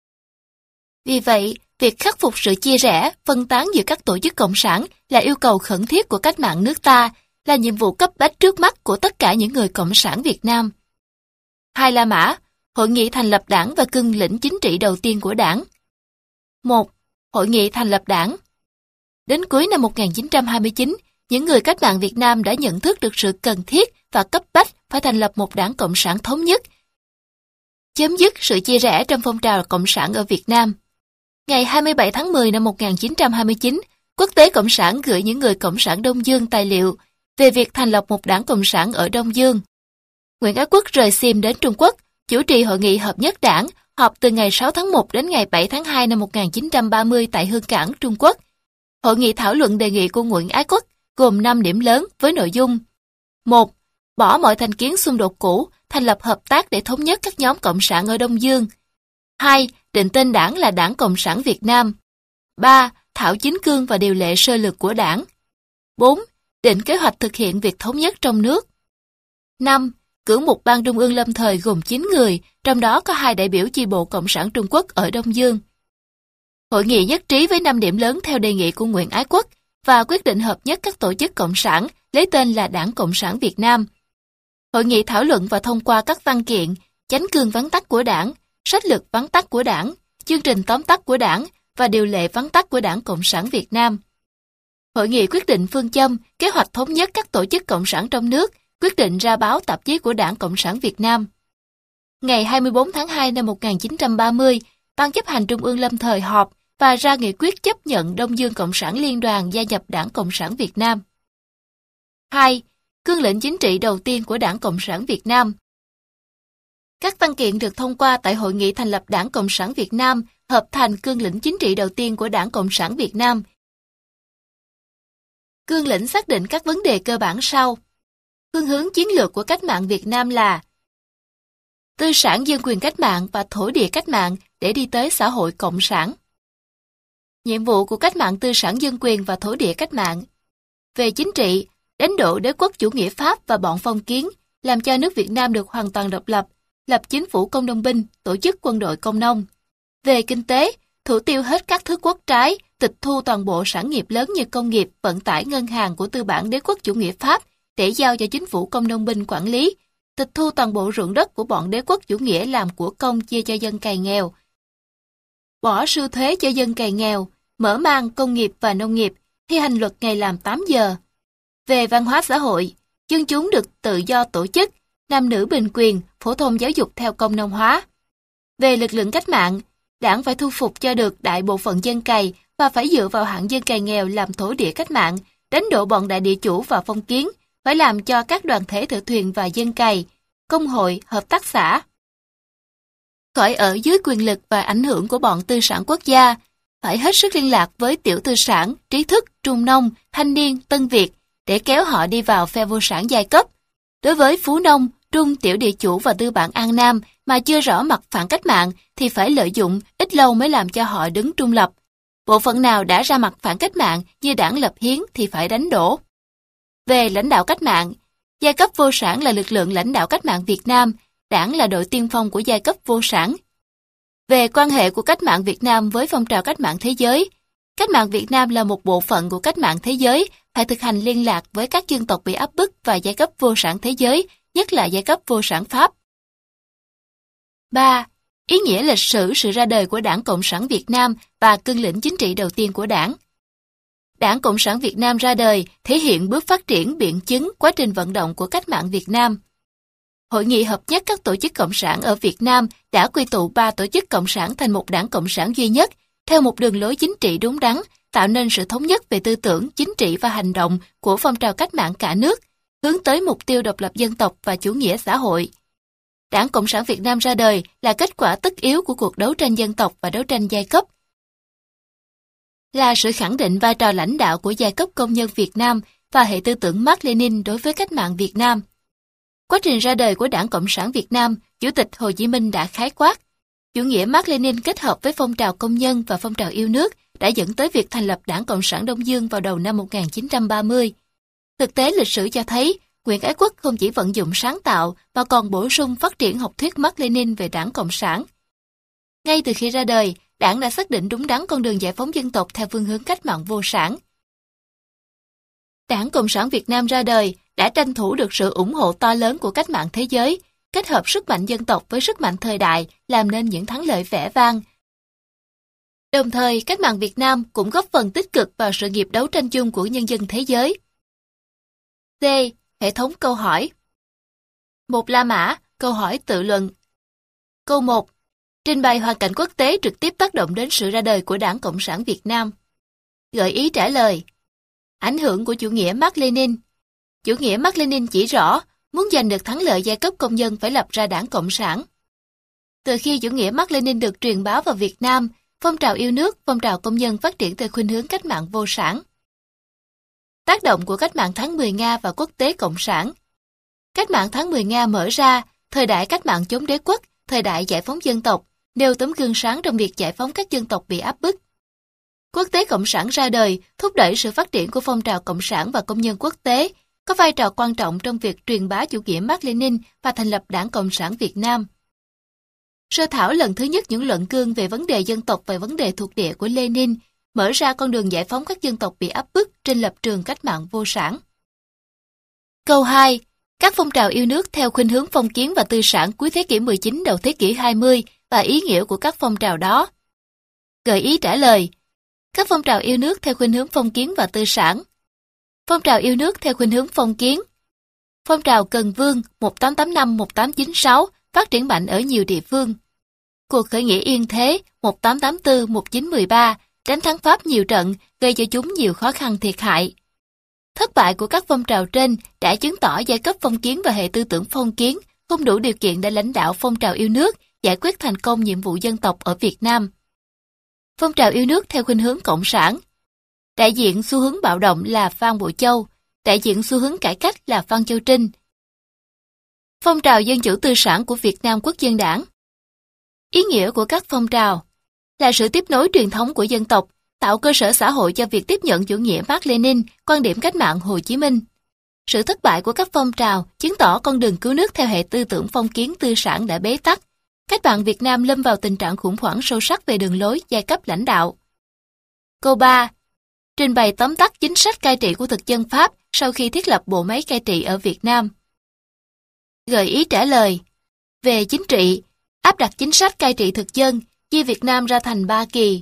Vì vậy, việc khắc phục sự chia rẽ, phân tán giữa các tổ chức cộng sản là yêu cầu khẩn thiết của cách mạng nước ta, là nhiệm vụ cấp bách trước mắt của tất cả những người cộng sản Việt Nam. 2. La Mã, Hội nghị thành lập đảng và cương lĩnh chính trị đầu tiên của đảng. 1. Hội nghị thành lập đảng. Đến cuối năm 1929, những người cách mạng Việt Nam đã nhận thức được sự cần thiết và cấp bách phải thành lập một đảng cộng sản thống nhất, chấm dứt sự chia rẽ trong phong trào cộng sản ở Việt Nam. Ngày 27 tháng 10 năm 1929, Quốc tế Cộng sản gửi những người cộng sản Đông Dương tài liệu về việc thành lập một đảng cộng sản ở Đông Dương. Nguyễn Ái Quốc rời Xiêm đến Trung Quốc, chủ trì hội nghị hợp nhất đảng, họp từ ngày 6 tháng 1 đến ngày 7 tháng 2 năm 1930 tại Hương Cảng, Trung Quốc. Hội nghị thảo luận đề nghị của Nguyễn Ái Quốc gồm 5 điểm lớn với nội dung: 1. Bỏ mọi thành kiến xung đột cũ, thành lập hợp tác để thống nhất các nhóm cộng sản ở Đông Dương. 2. Định tên đảng là Đảng Cộng sản Việt Nam. 3. Thảo chính cương và điều lệ sơ lược của đảng. 4. Định kế hoạch thực hiện việc thống nhất trong nước. 5. Cử một ban trung ương lâm thời gồm 9 người, trong đó có 2 đại biểu chi bộ Cộng sản Trung Quốc ở Đông Dương. Hội nghị nhất trí với 5 điểm lớn theo đề nghị của Nguyễn Ái Quốc và quyết định hợp nhất các tổ chức cộng sản lấy tên là Đảng Cộng sản Việt Nam. Hội nghị thảo luận và thông qua các văn kiện, chánh cương vắn tắt của đảng, sách lược vắn tắt của đảng, chương trình tóm tắt của đảng và điều lệ vắn tắt của Đảng Cộng sản Việt Nam. Hội nghị quyết định phương châm, kế hoạch thống nhất các tổ chức cộng sản trong nước, quyết định ra báo tạp chí của Đảng Cộng sản Việt Nam. Ngày 24 tháng 2 năm 1930, Ban chấp hành Trung ương lâm thời họp và ra nghị quyết chấp nhận Đông Dương Cộng sản Liên đoàn gia nhập Đảng Cộng sản Việt Nam. 2. Cương lĩnh chính trị đầu tiên của Đảng Cộng sản Việt Nam. Các văn kiện được thông qua tại Hội nghị thành lập Đảng Cộng sản Việt Nam hợp thành cương lĩnh chính trị đầu tiên của Đảng Cộng sản Việt Nam. Cương lĩnh xác định các vấn đề cơ bản sau. Phương hướng chiến lược của cách mạng Việt Nam là tư sản dân quyền cách mạng và thổ địa cách mạng để đi tới xã hội cộng sản. Nhiệm vụ của cách mạng tư sản dân quyền và thổ địa cách mạng. Về chính trị, đánh đổ đế quốc chủ nghĩa Pháp và bọn phong kiến, làm cho nước Việt Nam được hoàn toàn độc lập, lập chính phủ công nông binh, tổ chức quân đội công nông. Về kinh tế, thủ tiêu hết các thứ quốc trái, tịch thu toàn bộ sản nghiệp lớn như công nghiệp, vận tải, ngân hàng của tư bản đế quốc chủ nghĩa Pháp để giao cho chính phủ công nông binh quản lý, tịch thu toàn bộ ruộng đất của bọn đế quốc chủ nghĩa làm của công chia cho dân cày nghèo, bỏ sưu thuế cho dân cày nghèo, mở mang công nghiệp và nông nghiệp, thi hành luật ngày làm 8 giờ. Về văn hóa xã hội, dân chúng được tự do tổ chức, nam nữ bình quyền, phổ thông giáo dục theo công nông hóa. Về lực lượng cách mạng, Đảng phải thu phục cho được đại bộ phận dân cày và phải dựa vào hạng dân cày nghèo làm thổ địa cách mạng, đánh đổ bọn đại địa chủ và phong kiến, phải làm cho các đoàn thể thợ thuyền và dân cày, công hội, hợp tác xã khỏi ở dưới quyền lực và ảnh hưởng của bọn tư sản quốc gia, phải hết sức liên lạc với tiểu tư sản, trí thức, trung nông, thanh niên, tân Việt để kéo họ đi vào phe vô sản giai cấp. Đối với phú nông, trung tiểu địa chủ và tư bản An Nam mà chưa rõ mặt phản cách mạng thì phải lợi dụng, ít lâu mới làm cho họ đứng trung lập. Bộ phận nào đã ra mặt phản cách mạng như Đảng lập hiến thì phải đánh đổ. Về lãnh đạo cách mạng, giai cấp vô sản là lực lượng lãnh đạo cách mạng Việt Nam, Đảng là đội tiên phong của giai cấp vô sản. Về quan hệ của cách mạng Việt Nam với phong trào cách mạng thế giới, cách mạng Việt Nam là một bộ phận của cách mạng thế giới, phải thực hành liên lạc với các dân tộc bị áp bức và giai cấp vô sản thế giới, nhất là giai cấp vô sản Pháp. 3. Ý nghĩa lịch sử sự ra đời của Đảng Cộng sản Việt Nam và cương lĩnh chính trị đầu tiên của Đảng. Đảng Cộng sản Việt Nam ra đời thể hiện bước phát triển biện chứng quá trình vận động của cách mạng Việt Nam. Hội nghị hợp nhất các tổ chức cộng sản ở Việt Nam đã quy tụ 3 tổ chức cộng sản thành một Đảng Cộng sản duy nhất, theo một đường lối chính trị đúng đắn, tạo nên sự thống nhất về tư tưởng, chính trị và hành động của phong trào cách mạng cả nước, hướng tới mục tiêu độc lập dân tộc và chủ nghĩa xã hội. Đảng Cộng sản Việt Nam ra đời là kết quả tất yếu của cuộc đấu tranh dân tộc và đấu tranh giai cấp, là sự khẳng định vai trò lãnh đạo của giai cấp công nhân Việt Nam và hệ tư tưởng Mác Lênin đối với cách mạng Việt Nam. Quá trình ra đời của Đảng Cộng sản Việt Nam, Chủ tịch Hồ Chí Minh đã khái quát. Chủ nghĩa Mác Lênin kết hợp với phong trào công nhân và phong trào yêu nước đã dẫn tới việc thành lập Đảng Cộng sản Đông Dương vào đầu năm 1930. Thực tế lịch sử cho thấy, Nguyễn Ái Quốc không chỉ vận dụng sáng tạo mà còn bổ sung phát triển học thuyết Mác Lênin về Đảng Cộng sản. Ngay từ khi ra đời, Đảng đã xác định đúng đắn con đường giải phóng dân tộc theo phương hướng cách mạng vô sản. Đảng Cộng sản Việt Nam ra đời đã tranh thủ được sự ủng hộ to lớn của cách mạng thế giới, kết hợp sức mạnh dân tộc với sức mạnh thời đại, làm nên những thắng lợi vẻ vang. Đồng thời, cách mạng Việt Nam cũng góp phần tích cực vào sự nghiệp đấu tranh chung của nhân dân thế giới. C. Hệ thống câu hỏi. 1. La Mã, câu hỏi tự luận. Câu 1. Trình bày hoàn cảnh quốc tế trực tiếp tác động đến sự ra đời của Đảng Cộng sản Việt Nam. Gợi ý trả lời. Ảnh hưởng của chủ nghĩa Mác Lênin. Chủ nghĩa Mác Lênin chỉ rõ, muốn giành được thắng lợi giai cấp công nhân phải lập ra Đảng Cộng sản. Từ khi chủ nghĩa Mác Lênin được truyền bá vào Việt Nam, phong trào yêu nước, phong trào công nhân phát triển theo khuynh hướng cách mạng vô sản. Tác động của cách mạng tháng 10 Nga và quốc tế cộng sản. Cách mạng tháng 10 Nga mở ra, thời đại cách mạng chống đế quốc, thời đại giải phóng dân tộc, nêu tấm gương sáng trong việc giải phóng các dân tộc bị áp bức. Quốc tế cộng sản ra đời, thúc đẩy sự phát triển của phong trào cộng sản và công nhân quốc tế, có vai trò quan trọng trong việc truyền bá chủ nghĩa Mác Lênin và thành lập Đảng Cộng sản Việt Nam. Sơ thảo lần thứ nhất những luận cương về vấn đề dân tộc và vấn đề thuộc địa của Lenin, mở ra con đường giải phóng các dân tộc bị áp bức trên lập trường cách mạng vô sản. Câu 2. Các phong trào yêu nước theo khuynh hướng phong kiến và tư sản cuối thế kỷ 19 đầu thế kỷ 20 và ý nghĩa của các phong trào đó. Gợi ý trả lời. Các phong trào yêu nước theo khuynh hướng phong kiến và tư sản. Phong trào yêu nước theo khuynh hướng phong kiến. Phong trào Cần Vương 1885-1896 phát triển mạnh ở nhiều địa phương. Cuộc khởi nghĩa Yên Thế 1884-1913 đánh thắng Pháp nhiều trận, gây cho chúng nhiều khó khăn thiệt hại. Thất bại của các phong trào trên đã chứng tỏ giai cấp phong kiến và hệ tư tưởng phong kiến không đủ điều kiện để lãnh đạo phong trào yêu nước, giải quyết thành công nhiệm vụ dân tộc ở Việt Nam. Phong trào yêu nước theo khuynh hướng cộng sản. Đại diện xu hướng bạo động là Phan Bội Châu, đại diện xu hướng cải cách là Phan Châu Trinh. Phong trào dân chủ tư sản của Việt Nam Quốc dân Đảng. Ý nghĩa của các phong trào là sự tiếp nối truyền thống của dân tộc, tạo cơ sở xã hội cho việc tiếp nhận chủ nghĩa Mác Lênin, quan điểm cách mạng Hồ Chí Minh. Sự thất bại của các phong trào chứng tỏ con đường cứu nước theo hệ tư tưởng phong kiến tư sản đã bế tắc. Cách mạng Việt Nam lâm vào tình trạng khủng hoảng sâu sắc về đường lối giai cấp lãnh đạo. Câu 3. Trình bày tóm tắt chính sách cai trị của thực dân Pháp sau khi thiết lập bộ máy cai trị ở Việt Nam. Gợi ý trả lời. Về chính trị, áp đặt chính sách cai trị thực dân, chia Việt Nam ra thành 3 kỳ.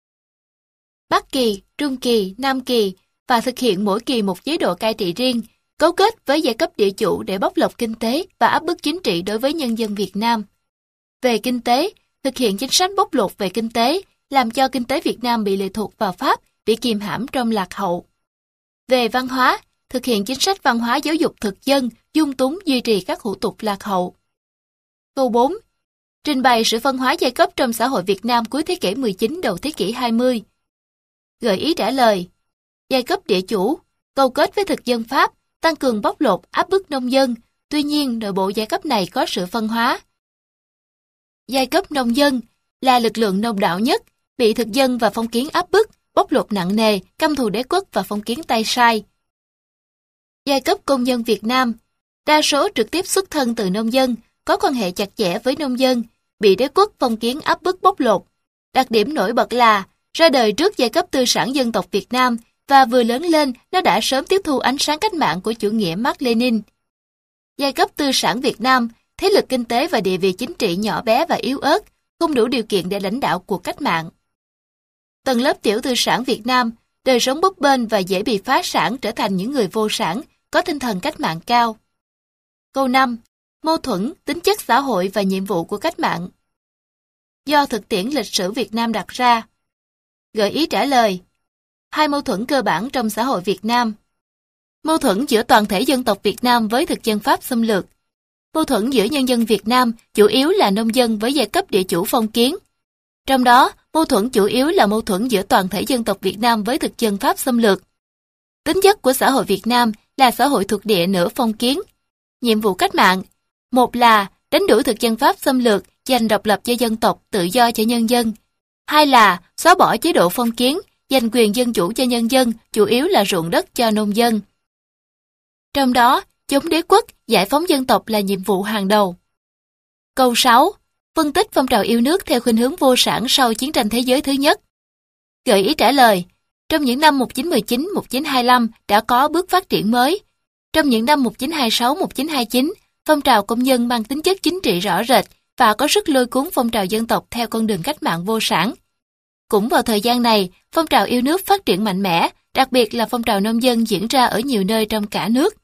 Bắc kỳ, Trung kỳ, Nam kỳ và thực hiện mỗi kỳ một chế độ cai trị riêng, cấu kết với giai cấp địa chủ để bóc lột kinh tế và áp bức chính trị đối với nhân dân Việt Nam. Về kinh tế, thực hiện chính sách bóc lột về kinh tế, làm cho kinh tế Việt Nam bị lệ thuộc vào Pháp, bị kìm hãm trong lạc hậu. Về văn hóa, thực hiện chính sách văn hóa giáo dục thực dân, dung túng duy trì các hủ tục lạc hậu. Câu 4. Trình bày sự phân hóa giai cấp trong xã hội Việt Nam cuối thế kỷ 19 đầu thế kỷ 20. Gợi ý trả lời. Giai cấp địa chủ, câu kết với thực dân Pháp, tăng cường bóc lột, áp bức nông dân, tuy nhiên nội bộ giai cấp này có sự phân hóa. Giai cấp nông dân là lực lượng nông đạo nhất, bị thực dân và phong kiến áp bức, bóc lột nặng nề, căm thù đế quốc và phong kiến tay sai. Giai cấp công nhân Việt Nam, đa số trực tiếp xuất thân từ nông dân, có quan hệ chặt chẽ với nông dân, bị đế quốc phong kiến áp bức bóc lột. Đặc điểm nổi bật là ra đời trước giai cấp tư sản dân tộc Việt Nam và vừa lớn lên nó đã sớm tiếp thu ánh sáng cách mạng của chủ nghĩa Mác Lênin. Giai cấp tư sản Việt Nam, thế lực kinh tế và địa vị chính trị nhỏ bé và yếu ớt, không đủ điều kiện để lãnh đạo cuộc cách mạng. Tầng lớp tiểu tư sản Việt Nam, đời sống bấp bênh và dễ bị phá sản trở thành những người vô sản, có tinh thần cách mạng cao. Câu 5. Mâu thuẫn, tính chất xã hội và nhiệm vụ của cách mạng. Do thực tiễn lịch sử Việt Nam đặt ra. Gợi ý trả lời. 2 mâu thuẫn cơ bản trong xã hội Việt Nam. Mâu thuẫn giữa toàn thể dân tộc Việt Nam với thực dân Pháp xâm lược. Mâu thuẫn giữa nhân dân Việt Nam chủ yếu là nông dân với giai cấp địa chủ phong kiến. Trong đó, mâu thuẫn chủ yếu là mâu thuẫn giữa toàn thể dân tộc Việt Nam với thực dân Pháp xâm lược. Tính chất của xã hội Việt Nam là xã hội thuộc địa nửa phong kiến. Nhiệm vụ cách mạng, một là đánh đuổi thực dân Pháp xâm lược, giành độc lập cho dân tộc, tự do cho nhân dân. Hai là xóa bỏ chế độ phong kiến, giành quyền dân chủ cho nhân dân, chủ yếu là ruộng đất cho nông dân. Trong đó, chống đế quốc, giải phóng dân tộc là nhiệm vụ hàng đầu. Câu 6. Phân tích phong trào yêu nước theo khuynh hướng vô sản sau chiến tranh thế giới thứ nhất. Gợi ý trả lời. Trong những năm 1919-1925 đã có bước phát triển mới. Trong những năm 1926-1929, phong trào công nhân mang tính chất chính trị rõ rệt và có sức lôi cuốn phong trào dân tộc theo con đường cách mạng vô sản. Cũng vào thời gian này, phong trào yêu nước phát triển mạnh mẽ, đặc biệt là phong trào nông dân diễn ra ở nhiều nơi trong cả nước.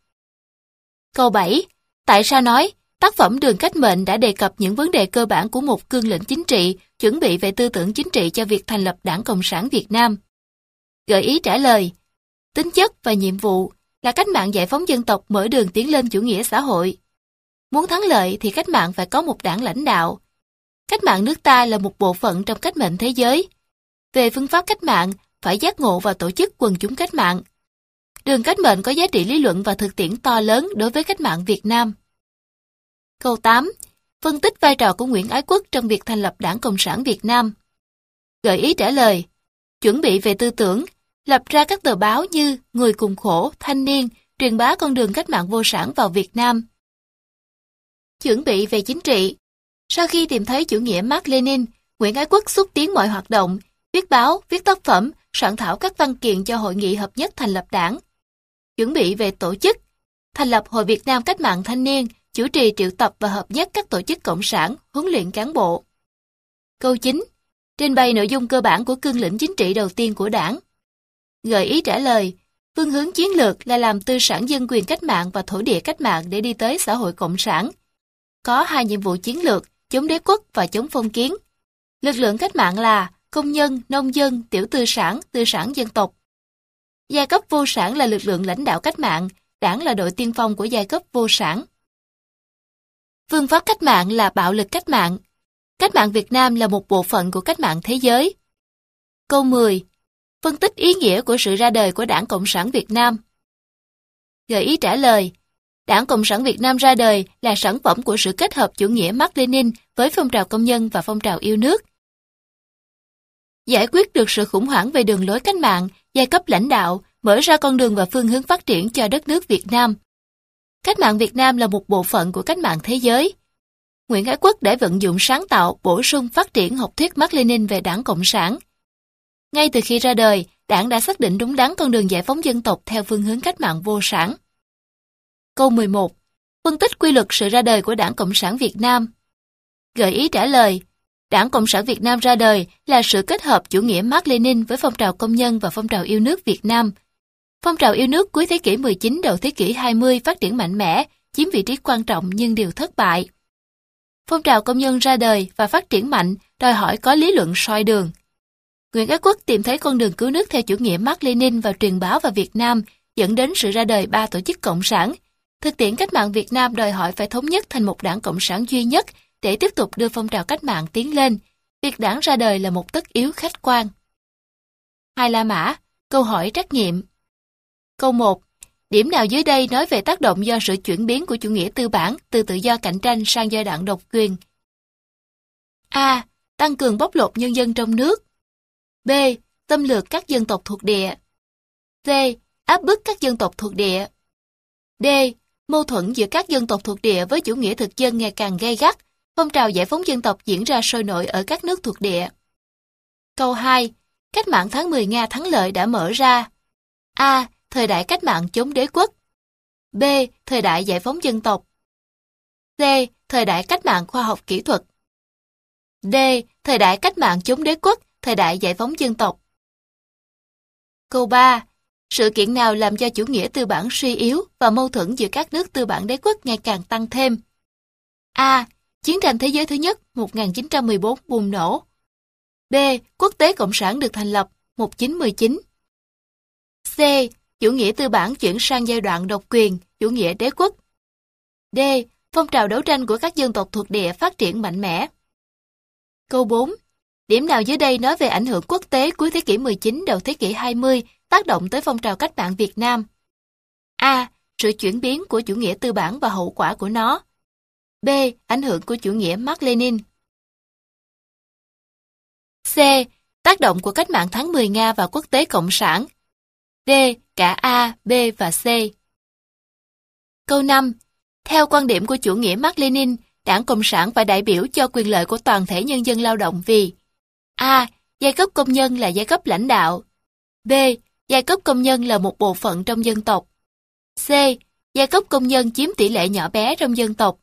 Câu 7. Tại sao nói, tác phẩm Đường Cách Mệnh đã đề cập những vấn đề cơ bản của một cương lĩnh chính trị, chuẩn bị về tư tưởng chính trị cho việc thành lập Đảng Cộng sản Việt Nam? Gợi ý trả lời. Tính chất và nhiệm vụ là cách mạng giải phóng dân tộc mở đường tiến lên chủ nghĩa xã hội. Muốn thắng lợi thì cách mạng phải có một đảng lãnh đạo. Cách mạng nước ta là một bộ phận trong cách mệnh thế giới. Về phương pháp cách mạng, phải giác ngộ và tổ chức quần chúng cách mạng. Đường Cách Mệnh có giá trị lý luận và thực tiễn to lớn đối với cách mạng Việt Nam. Câu 8. Phân tích vai trò của Nguyễn Ái Quốc trong việc thành lập Đảng Cộng sản Việt Nam. Gợi ý trả lời. Chuẩn bị về tư tưởng, lập ra các tờ báo như Người Cùng Khổ, Thanh Niên, truyền bá con đường cách mạng vô sản vào Việt Nam. Chuẩn bị về chính trị. Sau khi tìm thấy chủ nghĩa Mác Lênin, Nguyễn Ái Quốc xúc tiến mọi hoạt động, viết báo, viết tác phẩm, soạn thảo các văn kiện cho Hội nghị hợp nhất thành lập đảng. Chuẩn bị về tổ chức, thành lập Hội Việt Nam Cách mạng Thanh niên, chủ trì triệu tập và hợp nhất các tổ chức cộng sản, huấn luyện cán bộ. Câu 9. Trình bày nội dung cơ bản của cương lĩnh chính trị đầu tiên của đảng. Gợi ý trả lời. Phương hướng chiến lược là làm tư sản dân quyền cách mạng và thổ địa cách mạng để đi tới xã hội cộng sản. Có 2 nhiệm vụ chiến lược, chống đế quốc và chống phong kiến. Lực lượng cách mạng là công nhân, nông dân, tiểu tư sản dân tộc. Giai cấp vô sản là lực lượng lãnh đạo cách mạng, đảng là đội tiên phong của giai cấp vô sản. Phương pháp cách mạng là bạo lực cách mạng. Cách mạng Việt Nam là một bộ phận của cách mạng thế giới. Câu 10. Phân tích ý nghĩa của sự ra đời của Đảng Cộng sản Việt Nam. Gợi ý trả lời. Đảng Cộng sản Việt Nam ra đời là sản phẩm của sự kết hợp chủ nghĩa Mác Lênin với phong trào công nhân và phong trào yêu nước. Giải quyết được sự khủng hoảng về đường lối cách mạng, giai cấp lãnh đạo, mở ra con đường và phương hướng phát triển cho đất nước Việt Nam. Cách mạng Việt Nam là một bộ phận của cách mạng thế giới. Nguyễn Ái Quốc đã vận dụng sáng tạo, bổ sung phát triển học thuyết Mác Lênin về Đảng Cộng sản. Ngay từ khi ra đời, Đảng đã xác định đúng đắn con đường giải phóng dân tộc theo phương hướng cách mạng vô sản. Câu 11. Phân tích quy luật sự ra đời của Đảng Cộng sản Việt Nam. Gợi ý trả lời. Đảng Cộng sản Việt Nam ra đời là sự kết hợp chủ nghĩa Mác Lênin với phong trào công nhân và phong trào yêu nước Việt Nam. Phong trào yêu nước cuối thế kỷ 19 đầu thế kỷ 20 phát triển mạnh mẽ, chiếm vị trí quan trọng nhưng đều thất bại. Phong trào công nhân ra đời và phát triển mạnh, đòi hỏi có lý luận soi đường. Nguyễn Ái Quốc tìm thấy con đường cứu nước theo chủ nghĩa Mác Lênin và truyền bá vào Việt Nam, dẫn đến sự ra đời 3 tổ chức cộng sản. Thực tiễn cách mạng Việt Nam đòi hỏi phải thống nhất thành một đảng cộng sản duy nhất để tiếp tục đưa phong trào cách mạng tiến lên. Việc đảng ra đời là một tất yếu khách quan. Hai La Mã, câu hỏi trắc nghiệm. Câu 1. Điểm nào dưới đây nói về tác động do sự chuyển biến của chủ nghĩa tư bản từ tự do cạnh tranh sang giai đoạn độc quyền? A. Tăng cường bóc lột nhân dân trong nước. B. Xâm lược các dân tộc thuộc địa. C. Áp bức các dân tộc thuộc địa. D. Mâu thuẫn giữa các dân tộc thuộc địa với chủ nghĩa thực dân ngày càng gay gắt, phong trào giải phóng dân tộc diễn ra sôi nổi ở các nước thuộc địa. Câu 2. Cách mạng tháng 10 Nga thắng lợi đã mở ra A. Thời đại cách mạng chống đế quốc. B. Thời đại giải phóng dân tộc. C. Thời đại cách mạng khoa học kỹ thuật. D. Thời đại cách mạng chống đế quốc, thời đại giải phóng dân tộc. Câu 3. Sự kiện nào làm cho chủ nghĩa tư bản suy yếu và mâu thuẫn giữa các nước tư bản đế quốc ngày càng tăng thêm? A. Chiến tranh thế giới thứ nhất 1914 bùng nổ. B. Quốc tế Cộng sản được thành lập 1919. C. Chủ nghĩa tư bản chuyển sang giai đoạn độc quyền, chủ nghĩa đế quốc. D. Phong trào đấu tranh của các dân tộc thuộc địa phát triển mạnh mẽ. Câu 4. Điểm nào dưới đây nói về ảnh hưởng quốc tế cuối thế kỷ 19 đầu thế kỷ 20 tác động tới phong trào cách mạng Việt Nam? A. Sự chuyển biến của chủ nghĩa tư bản và hậu quả của nó. B. Ảnh hưởng của chủ nghĩa Mác Lênin. C. Tác động của cách mạng tháng 10 Nga và quốc tế Cộng sản. D. Cả A, B và C. Câu 5. Theo quan điểm của chủ nghĩa Mác Lênin, Đảng Cộng sản phải đại biểu cho quyền lợi của toàn thể nhân dân lao động vì A. Giai cấp công nhân là giai cấp lãnh đạo. B. Giai cấp công nhân là một bộ phận trong dân tộc. C. Giai cấp công nhân chiếm tỷ lệ nhỏ bé trong dân tộc.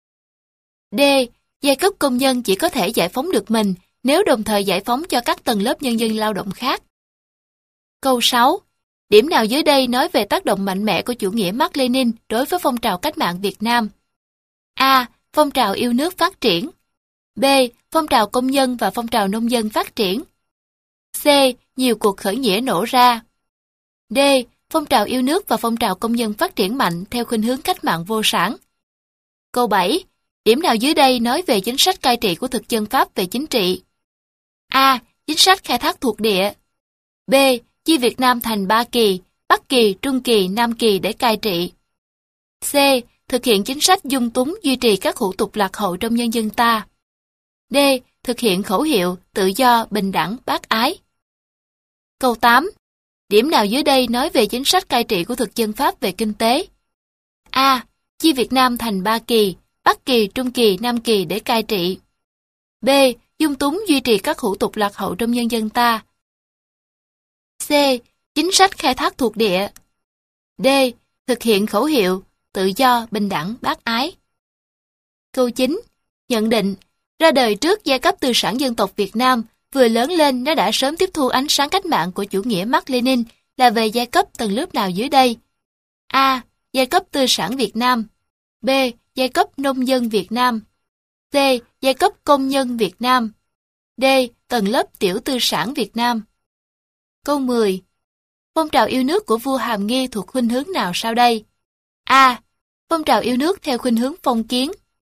D. Giai cấp công nhân chỉ có thể giải phóng được mình nếu đồng thời giải phóng cho các tầng lớp nhân dân lao động khác. Câu 6. Điểm nào dưới đây nói về tác động mạnh mẽ của chủ nghĩa Mác Lênin đối với phong trào cách mạng Việt Nam? A. Phong trào yêu nước phát triển. B. Phong trào công nhân và phong trào nông dân phát triển. C. Nhiều cuộc khởi nghĩa nổ ra. D. Phong trào yêu nước và phong trào công nhân phát triển mạnh theo khuynh hướng cách mạng vô sản. Câu 7. Điểm nào dưới đây nói về chính sách cai trị của thực dân Pháp về chính trị? A. Chính sách khai thác thuộc địa. B. Chia Việt Nam thành 3 kỳ, Bắc kỳ, Trung kỳ, Nam kỳ để cai trị. C. Thực hiện chính sách dung túng duy trì các hủ tục lạc hậu trong nhân dân ta. D. Thực hiện khẩu hiệu tự do, bình đẳng, bác ái. Câu 8. Điểm nào dưới đây nói về chính sách cai trị của thực dân Pháp về kinh tế? A. Chia Việt Nam thành 3 kỳ, Bắc kỳ, Trung kỳ, Nam kỳ để cai trị. B. Dung túng duy trì các hủ tục lạc hậu trong nhân dân ta. C. Chính sách khai thác thuộc địa. D. Thực hiện khẩu hiệu tự do, bình đẳng, bác ái. Câu 9. Nhận định, ra đời trước giai cấp tư sản dân tộc Việt Nam, vừa lớn lên nó đã sớm tiếp thu ánh sáng cách mạng của chủ nghĩa Mác Lênin là về giai cấp tầng lớp nào dưới đây? A. Giai cấp tư sản Việt Nam. B. Giai cấp nông dân Việt Nam. C. Giai cấp công nhân Việt Nam. D. Tầng lớp tiểu tư sản Việt Nam. Câu 10. Phong trào yêu nước của vua Hàm Nghi thuộc khuynh hướng nào sau đây? A. Phong trào yêu nước theo khuynh hướng phong kiến.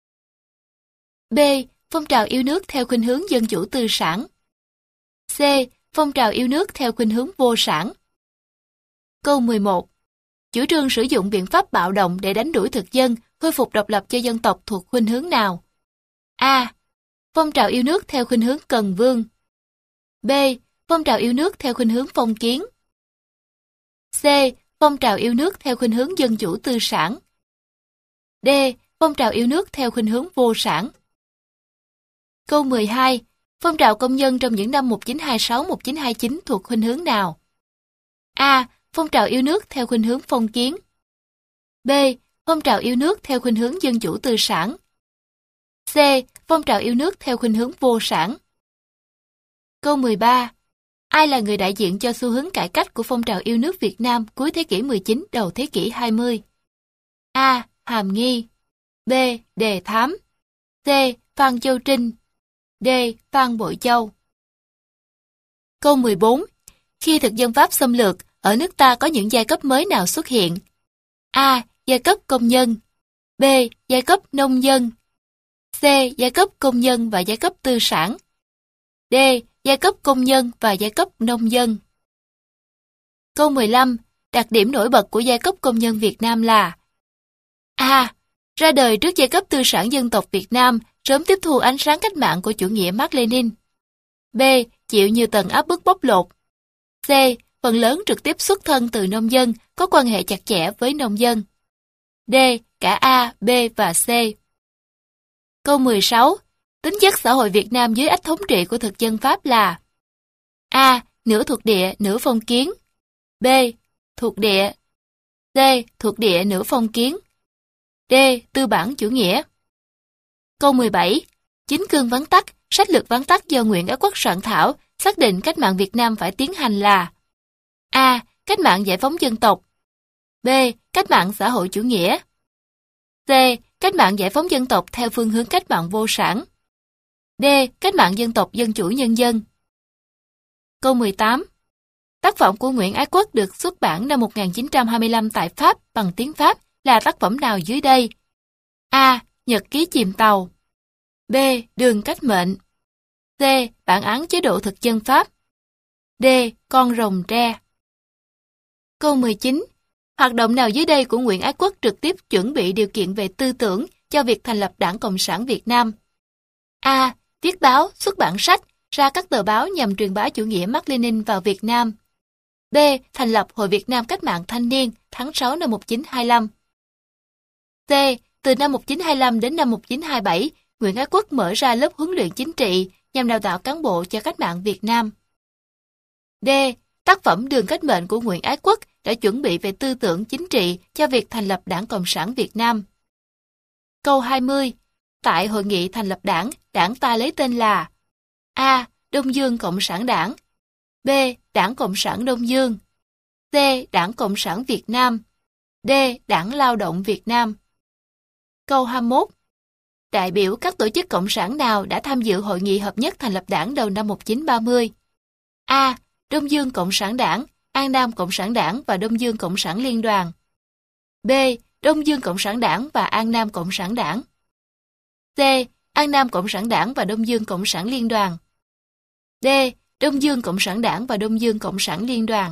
B. Phong trào yêu nước theo khuynh hướng dân chủ tư sản. C. Phong trào yêu nước theo khuynh hướng vô sản. Câu 11. Chủ trương sử dụng biện pháp bạo động để đánh đuổi thực dân, khôi phục độc lập cho dân tộc thuộc khuynh hướng nào? A. Phong trào yêu nước theo khuynh hướng Cần Vương. B. Phong trào yêu nước theo khuynh hướng phong kiến. C. Phong trào yêu nước theo khuynh hướng dân chủ tư sản. D. Phong trào yêu nước theo khuynh hướng vô sản. Câu 12. Phong trào công nhân trong những năm 1926-1929 thuộc khuynh hướng nào? A. Phong trào yêu nước theo khuynh hướng phong kiến. B. Phong trào yêu nước theo khuynh hướng dân chủ tư sản. C. Phong trào yêu nước theo khuynh hướng vô sản. Câu 13. Ai là người đại diện cho xu hướng cải cách của phong trào yêu nước Việt Nam cuối thế kỷ 19, đầu thế kỷ 20? A. Hàm Nghi. B. Đề Thám. C. Phan Châu Trinh. D. Phan Bội Châu. Câu 14. Khi thực dân Pháp xâm lược, ở nước ta có những giai cấp mới nào xuất hiện? A. Giai cấp công nhân. B. Giai cấp nông dân. C. Giai cấp công nhân và giai cấp tư sản. D. Giai cấp công nhân và giai cấp nông dân. Câu 15. Đặc điểm nổi bật của giai cấp công nhân Việt Nam là: A. Ra đời trước giai cấp tư sản dân tộc Việt Nam, sớm tiếp thu ánh sáng cách mạng của chủ nghĩa Mác Lênin. B. Chịu nhiều tầng áp bức bóc lột. C. Phần lớn trực tiếp xuất thân từ nông dân, có quan hệ chặt chẽ với nông dân. D. Cả A, B và C. Câu 16. Tính chất xã hội Việt Nam dưới ách thống trị của thực dân Pháp là: A. Nửa thuộc địa, nửa phong kiến. B. Thuộc địa. C. Thuộc địa, nửa phong kiến. D. Tư bản chủ nghĩa. Câu 17. Chính cương vắn tắt, sách lược vắn tắt do Nguyễn Ái Quốc soạn thảo, xác định cách mạng Việt Nam phải tiến hành là: A. Cách mạng giải phóng dân tộc. B. Cách mạng xã hội chủ nghĩa. C. Cách mạng giải phóng dân tộc theo phương hướng cách mạng vô sản. D. Cách mạng dân tộc dân chủ nhân dân. Câu 18. Tác phẩm của Nguyễn Ái Quốc được xuất bản năm 1925 tại Pháp bằng tiếng Pháp là tác phẩm nào dưới đây? A. Nhật ký chìm tàu. B. Đường cách mệnh. C. Bản án chế độ thực dân Pháp. D. Con rồng tre. Câu 19. Hoạt động nào dưới đây của Nguyễn Ái Quốc trực tiếp chuẩn bị điều kiện về tư tưởng cho việc thành lập Đảng Cộng sản Việt Nam? A. Viết báo, xuất bản sách, ra các tờ báo nhằm truyền bá chủ nghĩa Mác Lênin vào Việt Nam. B. Thành lập Hội Việt Nam Cách mạng Thanh niên tháng 6 năm 1925. C. Từ năm 1925 đến năm 1927, Nguyễn Ái Quốc mở ra lớp huấn luyện chính trị nhằm đào tạo cán bộ cho cách mạng Việt Nam. D. Tác phẩm Đường cách mệnh của Nguyễn Ái Quốc đã chuẩn bị về tư tưởng chính trị cho việc thành lập Đảng Cộng sản Việt Nam. Câu 20. Tại hội nghị thành lập đảng, đảng ta lấy tên là: A. Đông Dương Cộng sản Đảng. B. Đảng Cộng sản Đông Dương. C. Đảng Cộng sản Việt Nam. D. Đảng Lao động Việt Nam. Câu 21. Đại biểu các tổ chức cộng sản nào đã tham dự hội nghị hợp nhất thành lập đảng đầu năm 1930? A. Đông Dương Cộng sản Đảng, An Nam Cộng sản Đảng và Đông Dương Cộng sản Liên đoàn. B. Đông Dương Cộng sản Đảng và An Nam Cộng sản Đảng. C. An Nam Cộng sản Đảng và Đông Dương Cộng sản Liên đoàn. D. Đông Dương Cộng sản Đảng và Đông Dương Cộng sản Liên đoàn.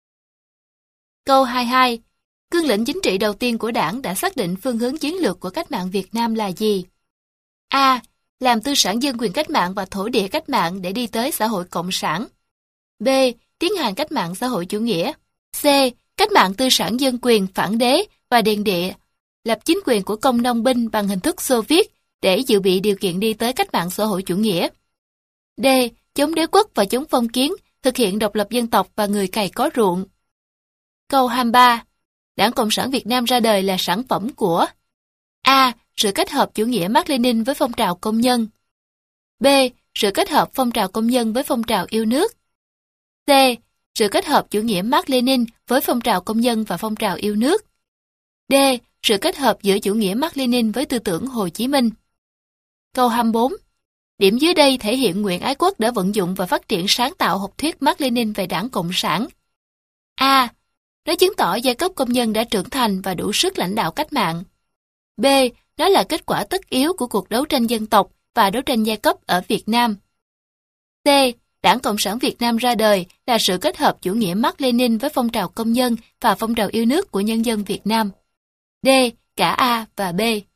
Câu 22. Cương lĩnh chính trị đầu tiên của đảng đã xác định phương hướng chiến lược của cách mạng Việt Nam là gì? A. Làm tư sản dân quyền cách mạng và thổ địa cách mạng để đi tới xã hội cộng sản. B. Tiến hành cách mạng xã hội chủ nghĩa. C. Cách mạng tư sản dân quyền phản đế và đền địa, lập chính quyền của công nông binh bằng hình thức Xô Viết để dự bị điều kiện đi tới cách mạng xã hội chủ nghĩa. D. Chống đế quốc và chống phong kiến, thực hiện độc lập dân tộc và người cày có ruộng. Câu 23. Đảng Cộng sản Việt Nam ra đời là sản phẩm của: A. Sự kết hợp chủ nghĩa Mác Lênin với phong trào công nhân. B. Sự kết hợp phong trào công nhân với phong trào yêu nước. C. Sự kết hợp chủ nghĩa Mác Lênin với phong trào công nhân và phong trào yêu nước. D. Sự kết hợp giữa chủ nghĩa Mác Lênin với tư tưởng Hồ Chí Minh. Câu 24. Điểm dưới đây thể hiện Nguyễn Ái Quốc đã vận dụng và phát triển sáng tạo học thuyết Mác Lênin về Đảng Cộng sản. A. Nó chứng tỏ giai cấp công nhân đã trưởng thành và đủ sức lãnh đạo cách mạng. B. Nó là kết quả tất yếu của cuộc đấu tranh dân tộc và đấu tranh giai cấp ở Việt Nam. C. Đảng Cộng sản Việt Nam ra đời là sự kết hợp chủ nghĩa Mác Lênin với phong trào công nhân và phong trào yêu nước của nhân dân Việt Nam. D. Cả A và B.